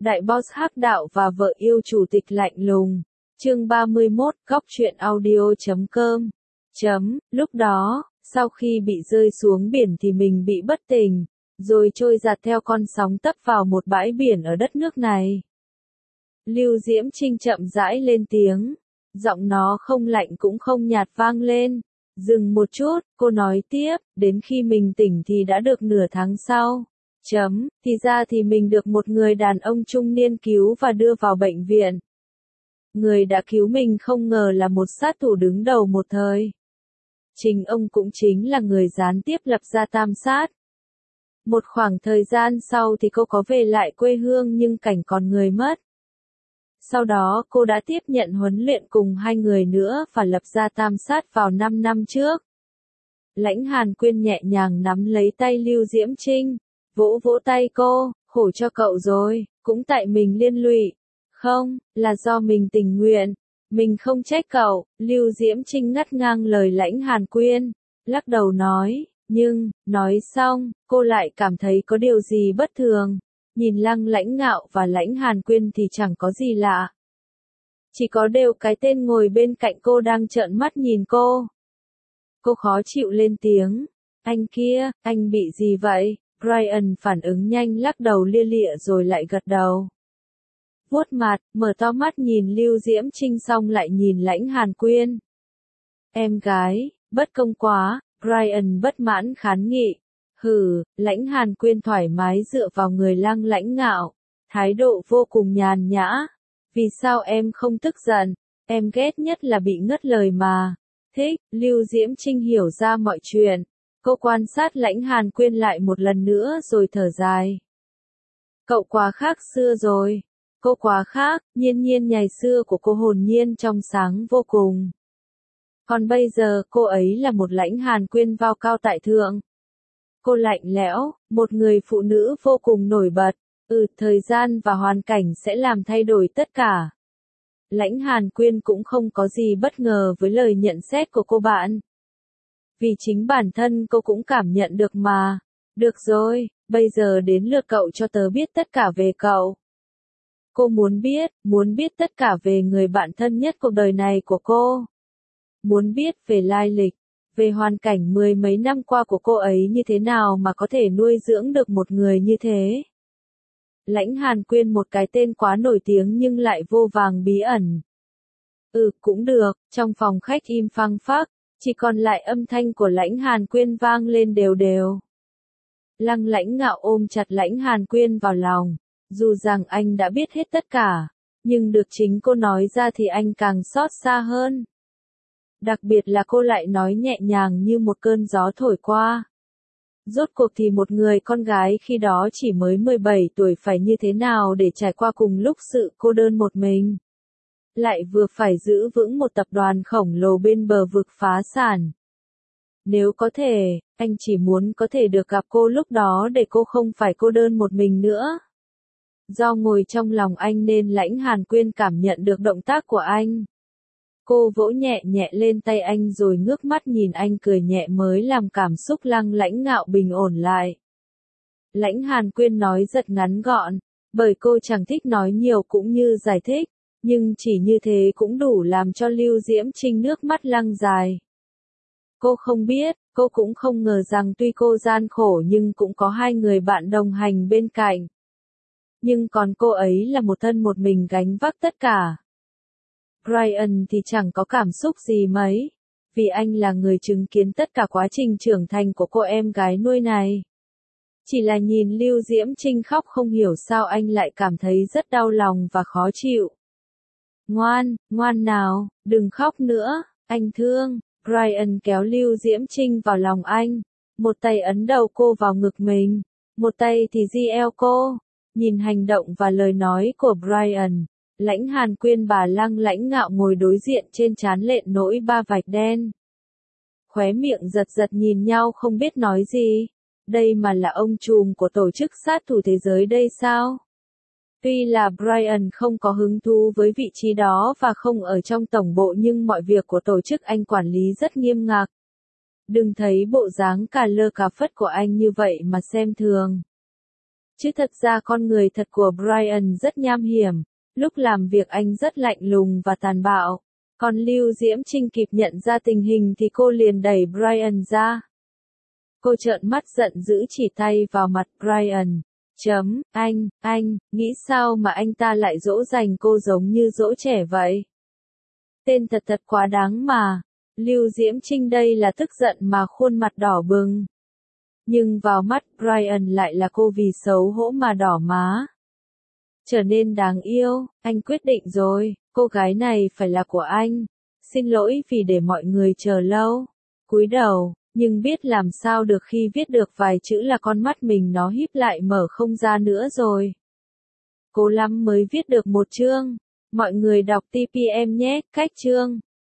Đại boss hắc đạo và vợ yêu chủ tịch lạnh lùng. Chương 31, góc truyện audio.com. Lúc đó, sau khi bị rơi xuống biển thì mình bị bất tỉnh, rồi trôi giạt theo con sóng tấp vào một bãi biển ở đất nước này. Lưu Diễm Trinh chậm rãi lên tiếng, giọng nó không lạnh cũng không nhạt vang lên. Dừng một chút, cô nói tiếp, đến khi mình tỉnh thì đã được nửa tháng sau. Thì ra thì mình được một người đàn ông trung niên cứu và đưa vào bệnh viện. Người đã cứu mình không ngờ là một sát thủ đứng đầu một thời. Chính ông cũng chính là người gián tiếp lập ra Tam Sát. Một khoảng thời gian sau thì cô có về lại quê hương nhưng cảnh còn người mất. Sau đó cô đã tiếp nhận huấn luyện cùng hai người nữa và lập ra Tam Sát vào 5 năm trước. Lãnh Hàn Quyên nhẹ nhàng nắm lấy tay Lưu Diễm Trinh, vỗ vỗ tay cô, khổ cho cậu rồi, cũng tại mình liên lụy. Không, là do mình tình nguyện. Mình không trách cậu. Lưu Diễm Trinh ngắt ngang lời Lãnh Hàn Quyên, lắc đầu nói, nhưng, nói xong, cô lại cảm thấy có điều gì bất thường. Nhìn Lăng Lãnh Ngạo và Lãnh Hàn Quyên thì chẳng có gì lạ. Chỉ có đều cái tên ngồi bên cạnh cô đang trợn mắt nhìn cô. Cô khó chịu lên tiếng, anh kia, anh bị gì vậy? Brian phản ứng nhanh lắc đầu lia lịa rồi lại gật đầu. Vuốt mặt, mở to mắt nhìn Lưu Diễm Trinh xong lại nhìn Lãnh Hàn Quyên. Em gái, bất công quá, Brian bất mãn kháng nghị. Hừ, Lãnh Hàn Quyên thoải mái dựa vào người Lăng Lãnh Ngạo, thái độ vô cùng nhàn nhã. Vì sao em không tức giận? Em ghét nhất là bị ngắt lời mà. Thích, Lưu Diễm Trinh hiểu ra mọi chuyện. Cô quan sát Lãnh Hàn Quyên lại một lần nữa rồi thở dài. Cậu quá khác xưa rồi. Cô quá khác, nhiên ngày xưa của cô hồn nhiên trong sáng vô cùng. Còn bây giờ cô ấy là một Lãnh Hàn Quyên cao cao tại thượng. Cô lạnh lẽo, một người phụ nữ vô cùng nổi bật. Thời gian và hoàn cảnh sẽ làm thay đổi tất cả. Lãnh Hàn Quyên cũng không có gì bất ngờ với lời nhận xét của cô bạn. Vì chính bản thân cô cũng cảm nhận được mà. Được rồi, bây giờ đến lượt cậu cho tớ biết tất cả về cậu. Cô muốn biết tất cả về người bạn thân nhất cuộc đời này của cô. Muốn biết về lai lịch, về hoàn cảnh mười mấy năm qua của cô ấy như thế nào mà có thể nuôi dưỡng được một người như thế. Lãnh Hàn Quyên một cái tên quá nổi tiếng nhưng lại vô vàng bí ẩn. Cũng được, trong phòng khách im phăng phắc, chỉ còn lại âm thanh của Lãnh Hàn Quyên vang lên đều đều. Lăng Lãnh Ngạo ôm chặt Lãnh Hàn Quyên vào lòng, dù rằng anh đã biết hết tất cả, nhưng được chính cô nói ra thì anh càng xót xa hơn. Đặc biệt là cô lại nói nhẹ nhàng như một cơn gió thổi qua. Rốt cuộc thì một người con gái khi đó chỉ mới 17 tuổi phải như thế nào để trải qua cùng lúc sự cô đơn một mình. Lại vừa phải giữ vững một tập đoàn khổng lồ bên bờ vực phá sản. Nếu có thể, anh chỉ muốn có thể được gặp cô lúc đó để cô không phải cô đơn một mình nữa. Do ngồi trong lòng anh nên Lãnh Hàn Quyên cảm nhận được động tác của anh. Cô vỗ nhẹ nhẹ lên tay anh rồi ngước mắt nhìn anh cười nhẹ mới làm cảm xúc Lăng Lãnh Ngạo bình ổn lại. Lãnh Hàn Quyên nói rất ngắn gọn, bởi cô chẳng thích nói nhiều cũng như giải thích, nhưng chỉ như thế cũng đủ làm cho Lưu Diễm Trinh nước mắt lăn dài. Cô không biết, cô cũng không ngờ rằng tuy cô gian khổ nhưng cũng có hai người bạn đồng hành bên cạnh. Nhưng còn cô ấy là một thân một mình gánh vác tất cả. Brian thì chẳng có cảm xúc gì mấy, vì anh là người chứng kiến tất cả quá trình trưởng thành của cô em gái nuôi này. Chỉ là nhìn Lưu Diễm Trinh khóc không hiểu sao anh lại cảm thấy rất đau lòng và khó chịu. Ngoan nào, đừng khóc nữa, anh thương. Brian kéo Lưu Diễm Trinh vào lòng anh, một tay ấn đầu cô vào ngực mình, một tay thì di eo cô. Nhìn hành động và lời nói của Brian, Lãnh Hàn Quyên bà Lăng Lãnh Ngạo ngồi đối diện trên trán lện nỗi ba vạch đen. Khóe miệng giật nhìn nhau không biết nói gì. Đây mà là ông trùm của tổ chức sát thủ thế giới đây sao? Tuy là Brian không có hứng thú với vị trí đó và không ở trong tổng bộ nhưng mọi việc của tổ chức anh quản lý rất nghiêm ngặt. Đừng thấy bộ dáng cà lơ cà phất của anh như vậy mà xem thường. Chứ thật ra con người thật của Brian rất nham hiểm, lúc làm việc anh rất lạnh lùng và tàn bạo. Còn Lưu Diễm Trinh kịp nhận ra tình hình thì cô liền đẩy Brian ra. Cô trợn mắt giận dữ chỉ tay vào mặt Brian. Anh, nghĩ sao mà anh ta lại dỗ dành cô giống như dỗ trẻ vậy? Tên thật quá đáng mà. Lưu Diễm Trinh đây là tức giận mà khuôn mặt đỏ bừng. Nhưng vào mắt Brian lại là cô vì xấu hổ mà đỏ má. Trở nên đáng yêu, anh quyết định rồi, cô gái này phải là của anh. Xin lỗi vì để mọi người chờ lâu. Cúi đầu, nhưng biết làm sao được khi viết được vài chữ là con mắt mình nó híp lại mở không ra nữa rồi. Cố lắm mới viết được một chương. Mọi người đọc TPM nhé, cách chương.